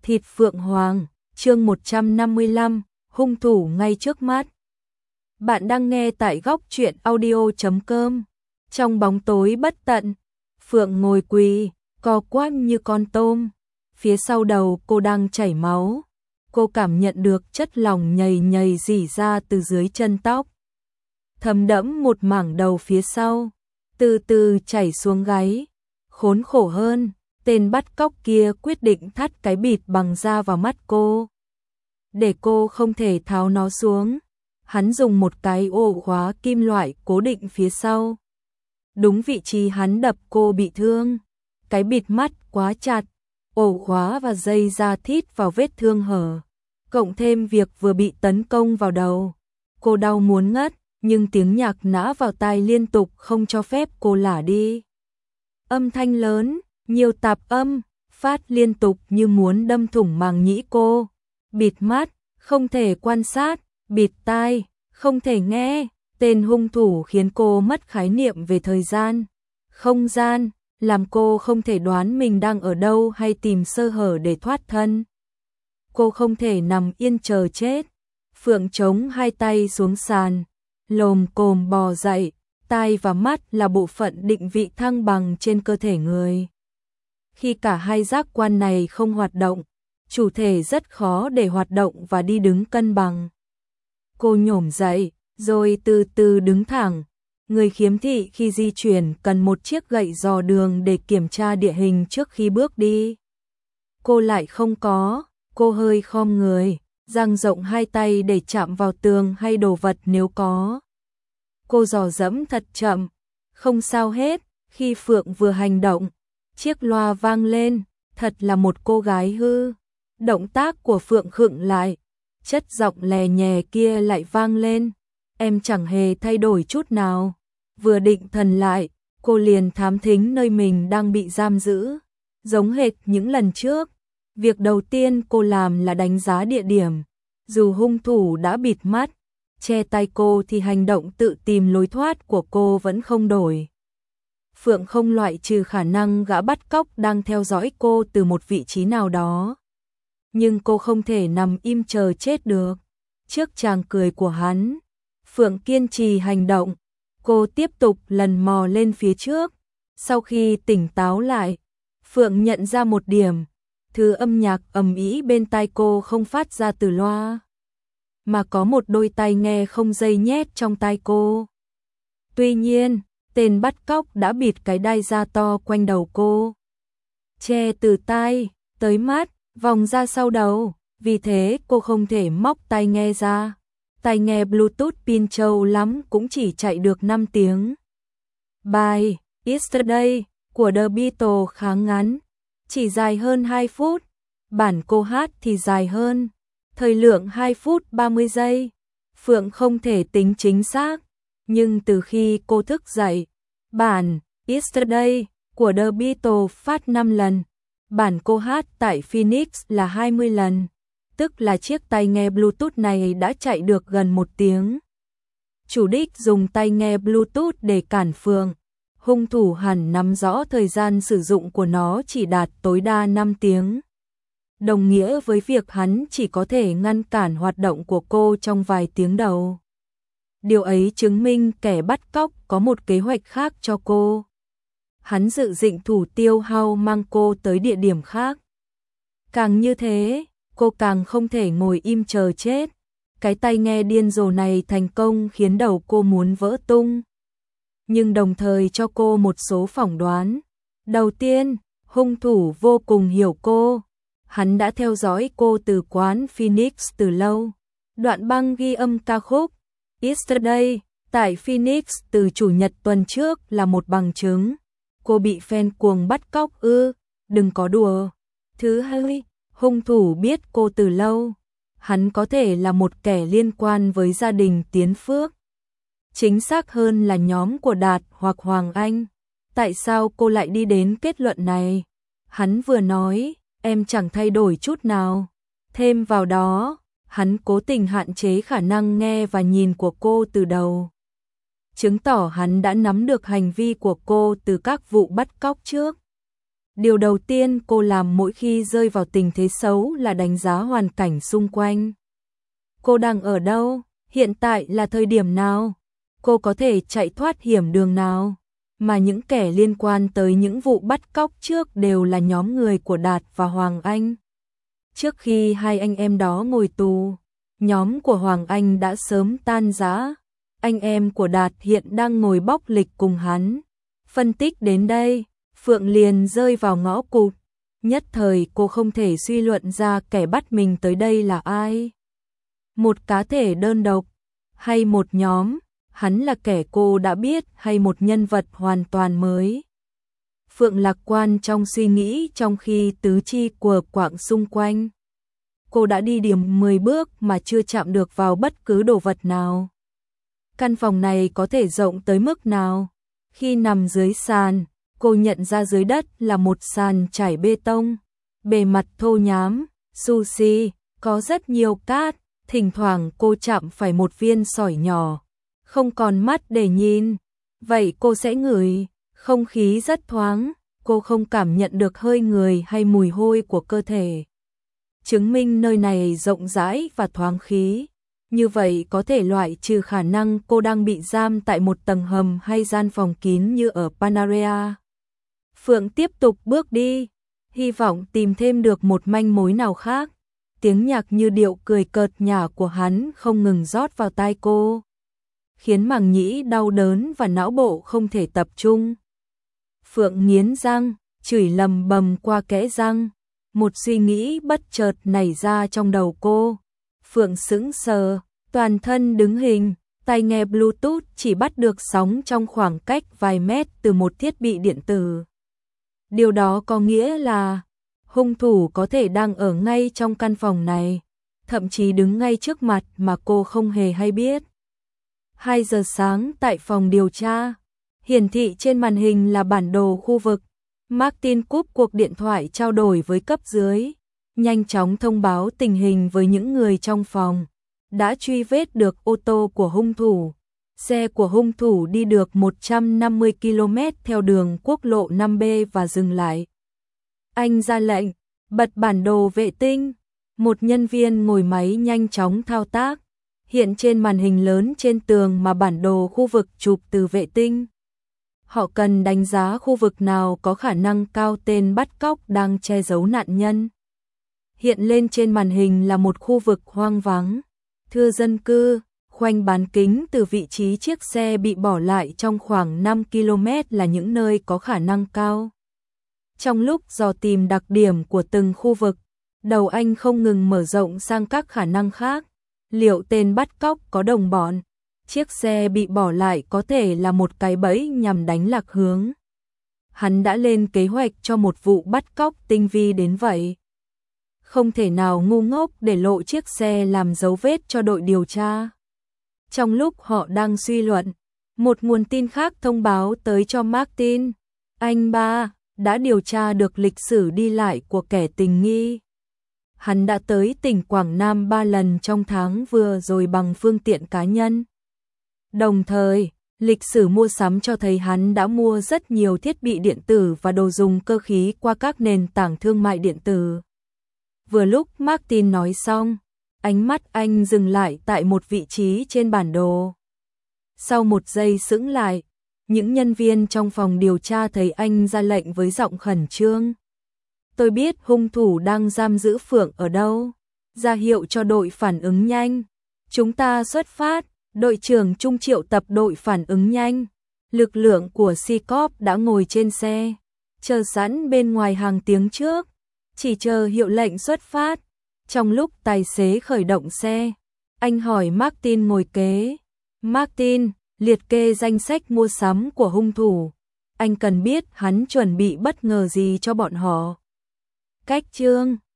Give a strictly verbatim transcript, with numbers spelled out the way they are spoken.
Thịt Phượng Hoàng, chương một trăm năm mươi lăm, hung thủ ngay trước mắt. Bạn đang nghe tại góc truyện audio chấm com. Trong bóng tối bất tận, Phượng ngồi quỳ, co quắp như con tôm. Phía sau đầu cô đang chảy máu. Cô cảm nhận được chất lỏng nhầy nhầy rỉ ra từ dưới chân tóc. Thấm đẫm một mảng đầu phía sau, từ từ chảy xuống gáy. Khốn khổ hơn, tên bắt cóc kia quyết định thắt cái bịt bằng da vào mắt cô. Để cô không thể tháo nó xuống, hắn dùng một cái ổ khóa kim loại cố định phía sau. Đúng vị trí hắn đập cô bị thương. Cái bịt mắt quá chặt, ổ khóa và dây da thít vào vết thương hở. Cộng thêm việc vừa bị tấn công vào đầu. Cô đau muốn ngất, nhưng tiếng nhạc nã vào tai liên tục không cho phép cô lả đi. Âm thanh lớn, nhiều tạp âm, phát liên tục như muốn đâm thủng màng nhĩ cô. Bịt mắt, không thể quan sát, bịt tai, không thể nghe. Tên hung thủ khiến cô mất khái niệm về thời gian, không gian, làm cô không thể đoán mình đang ở đâu hay tìm sơ hở để thoát thân. Cô không thể nằm yên chờ chết. Phượng chống hai tay xuống sàn, lồm cồm bò dậy. Tai và mắt là bộ phận định vị thăng bằng trên cơ thể người. Khi cả hai giác quan này không hoạt động, chủ thể rất khó để hoạt động và đi đứng cân bằng. Cô nhổm dậy, rồi từ từ đứng thẳng. Người khiếm thị khi di chuyển cần một chiếc gậy dò đường để kiểm tra địa hình trước khi bước đi. Cô lại không có, cô hơi khom người, dang rộng hai tay để chạm vào tường hay đồ vật nếu có. Cô dò dẫm thật chậm, không sao hết. Khi Phượng vừa hành động, chiếc loa vang lên, thật là một cô gái hư. Động tác của Phượng khựng lại, chất giọng lè nhè kia lại vang lên. Em chẳng hề thay đổi chút nào. Vừa định thần lại, cô liền thám thính nơi mình đang bị giam giữ. Giống hệt những lần trước, việc đầu tiên cô làm là đánh giá địa điểm. Dù hung thủ đã bịt mắt, che tay cô thì hành động tự tìm lối thoát của cô vẫn không đổi. Phượng không loại trừ khả năng gã bắt cóc đang theo dõi cô từ một vị trí nào đó. Nhưng cô không thể nằm im chờ chết được. Trước tràng cười của hắn, Phượng kiên trì hành động. Cô tiếp tục lần mò lên phía trước. Sau khi tỉnh táo lại, Phượng nhận ra một điểm. Thứ âm nhạc ầm ĩ bên tai cô không phát ra từ loa, mà có một đôi tai nghe không dây nhét trong tai cô. Tuy nhiên, tên bắt cóc đã bịt cái đai da to quanh đầu cô, che từ tai tới mắt, vòng ra sau đầu. Vì thế cô không thể móc tai nghe ra. Tai nghe Bluetooth pin trâu lắm cũng chỉ chạy được năm tiếng. Bài Yesterday của The Beatles khá ngắn, chỉ dài hơn hai phút. Bản cô hát thì dài hơn, thời lượng hai phút ba mươi giây. Phượng không thể tính chính xác, nhưng từ khi cô thức dậy, bản Yesterday của The Beatles phát năm lần. Bản cô hát tại Phoenix là hai mươi lần, tức là chiếc tai nghe Bluetooth này đã chạy được gần một tiếng. Chủ đích dùng tai nghe Bluetooth để cản Phượng. Hung thủ hẳn nắm rõ thời gian sử dụng của nó chỉ đạt tối đa năm tiếng. Đồng nghĩa với việc hắn chỉ có thể ngăn cản hoạt động của cô trong vài tiếng đầu. Điều ấy chứng minh kẻ bắt cóc có một kế hoạch khác cho cô. Hắn dự định thủ tiêu hao mang cô tới địa điểm khác. Càng như thế, cô càng không thể ngồi im chờ chết. Cái tai nghe điên rồ này thành công khiến đầu cô muốn vỡ tung, nhưng đồng thời cho cô một số phỏng đoán. Đầu tiên, hung thủ vô cùng hiểu cô. Hắn đã theo dõi cô từ quán Phoenix từ lâu. Đoạn băng ghi âm ca khúc Yesterday tại Phoenix từ chủ nhật tuần trước là một bằng chứng. Cô bị fan cuồng bắt cóc ư? Đừng có đùa. Thứ hai, hung thủ biết cô từ lâu. Hắn có thể là một kẻ liên quan với gia đình Tiến Phước. Chính xác hơn là nhóm của Đạt hoặc Hoàng Anh. Tại sao cô lại đi đến kết luận này? Hắn vừa nói, em chẳng thay đổi chút nào. Thêm vào đó, hắn cố tình hạn chế khả năng nghe và nhìn của cô từ đầu. Chứng tỏ hắn đã nắm được hành vi của cô từ các vụ bắt cóc trước. Điều đầu tiên cô làm mỗi khi rơi vào tình thế xấu là đánh giá hoàn cảnh xung quanh. Cô đang ở đâu? Hiện tại là thời điểm nào? Cô có thể chạy thoát hiểm đường nào? Mà những kẻ liên quan tới những vụ bắt cóc trước đều là nhóm người của Đạt và Hoàng Anh. Trước khi hai anh em đó ngồi tù, nhóm của Hoàng Anh đã sớm tan rã. Anh em của Đạt hiện đang ngồi bóc lịch cùng hắn. Phân tích đến đây, Phượng liền rơi vào ngõ cụt. Nhất thời cô không thể suy luận ra kẻ bắt mình tới đây là ai. Một cá thể đơn độc, hay một nhóm, hắn là kẻ cô đã biết hay một nhân vật hoàn toàn mới. Phượng lạc quan trong suy nghĩ trong khi tứ chi quờ quạng xung quanh. Cô đã đi điểm mười bước mà chưa chạm được vào bất cứ đồ vật nào. Căn phòng này có thể rộng tới mức nào? Khi nằm dưới sàn, cô nhận ra dưới đất là một sàn trải bê tông, bề mặt thô nhám, sushi, có rất nhiều cát, thỉnh thoảng cô chạm phải một viên sỏi nhỏ, không còn mắt để nhìn. Vậy cô sẽ ngửi, không khí rất thoáng, cô không cảm nhận được hơi người hay mùi hôi của cơ thể. Chứng minh nơi này rộng rãi và thoáng khí. Như vậy có thể loại trừ khả năng cô đang bị giam tại một tầng hầm hay gian phòng kín như ở Panarea. Phượng tiếp tục bước đi, hy vọng tìm thêm được một manh mối nào khác. Tiếng nhạc như điệu cười cợt nhả của hắn không ngừng rót vào tai cô, khiến màng nhĩ đau đớn và não bộ không thể tập trung. Phượng nghiến răng, chửi lầm bầm qua kẽ răng. Một suy nghĩ bất chợt nảy ra trong đầu cô. Phượng sững sờ, toàn thân đứng hình, tai nghe Bluetooth chỉ bắt được sóng trong khoảng cách vài mét từ một thiết bị điện tử. Điều đó có nghĩa là hung thủ có thể đang ở ngay trong căn phòng này, thậm chí đứng ngay trước mặt mà cô không hề hay biết. hai giờ sáng tại phòng điều tra, hiển thị trên màn hình là bản đồ khu vực. Martin cúp cuộc điện thoại trao đổi với cấp dưới, nhanh chóng thông báo tình hình với những người trong phòng. Đã truy vết được ô tô của hung thủ. Xe của hung thủ đi được một trăm năm mươi ki lô mét theo đường quốc lộ năm B và dừng lại. Anh ra lệnh, bật bản đồ vệ tinh. Một nhân viên ngồi máy nhanh chóng thao tác. Hiện trên màn hình lớn trên tường mà bản đồ khu vực chụp từ vệ tinh. Họ cần đánh giá khu vực nào có khả năng cao tên bắt cóc đang che giấu nạn nhân. Hiện lên trên màn hình là một khu vực hoang vắng, thưa dân cư, khoanh bán kính từ vị trí chiếc xe bị bỏ lại trong khoảng năm ki lô mét là những nơi có khả năng cao. Trong lúc dò tìm đặc điểm của từng khu vực, đầu anh không ngừng mở rộng sang các khả năng khác. Liệu tên bắt cóc có đồng bọn? Chiếc xe bị bỏ lại có thể là một cái bẫy nhằm đánh lạc hướng. Hắn đã lên kế hoạch cho một vụ bắt cóc tinh vi đến vậy. Không thể nào ngu ngốc để lộ chiếc xe làm dấu vết cho đội điều tra. Trong lúc họ đang suy luận, một nguồn tin khác thông báo tới cho Martin. Anh ba đã điều tra được lịch sử đi lại của kẻ tình nghi. Hắn đã tới tỉnh Quảng Nam ba lần trong tháng vừa rồi bằng phương tiện cá nhân. Đồng thời, lịch sử mua sắm cho thấy hắn đã mua rất nhiều thiết bị điện tử và đồ dùng cơ khí qua các nền tảng thương mại điện tử. Vừa lúc Martin nói xong, ánh mắt anh dừng lại tại một vị trí trên bản đồ. Sau một giây sững lại, những nhân viên trong phòng điều tra thấy anh ra lệnh với giọng khẩn trương. Tôi biết hung thủ đang giam giữ Phượng ở đâu. Ra hiệu cho đội phản ứng nhanh. Chúng ta xuất phát. Đội trưởng Trung triệu tập đội phản ứng nhanh. Lực lượng của C-Corp đã ngồi trên xe, chờ sẵn bên ngoài hàng tiếng trước, chỉ chờ hiệu lệnh xuất phát. Trong lúc tài xế khởi động xe, anh hỏi Martin ngồi kế. Martin, liệt kê danh sách mua sắm của hung thủ. Anh cần biết hắn chuẩn bị bất ngờ gì cho bọn họ. Cách chương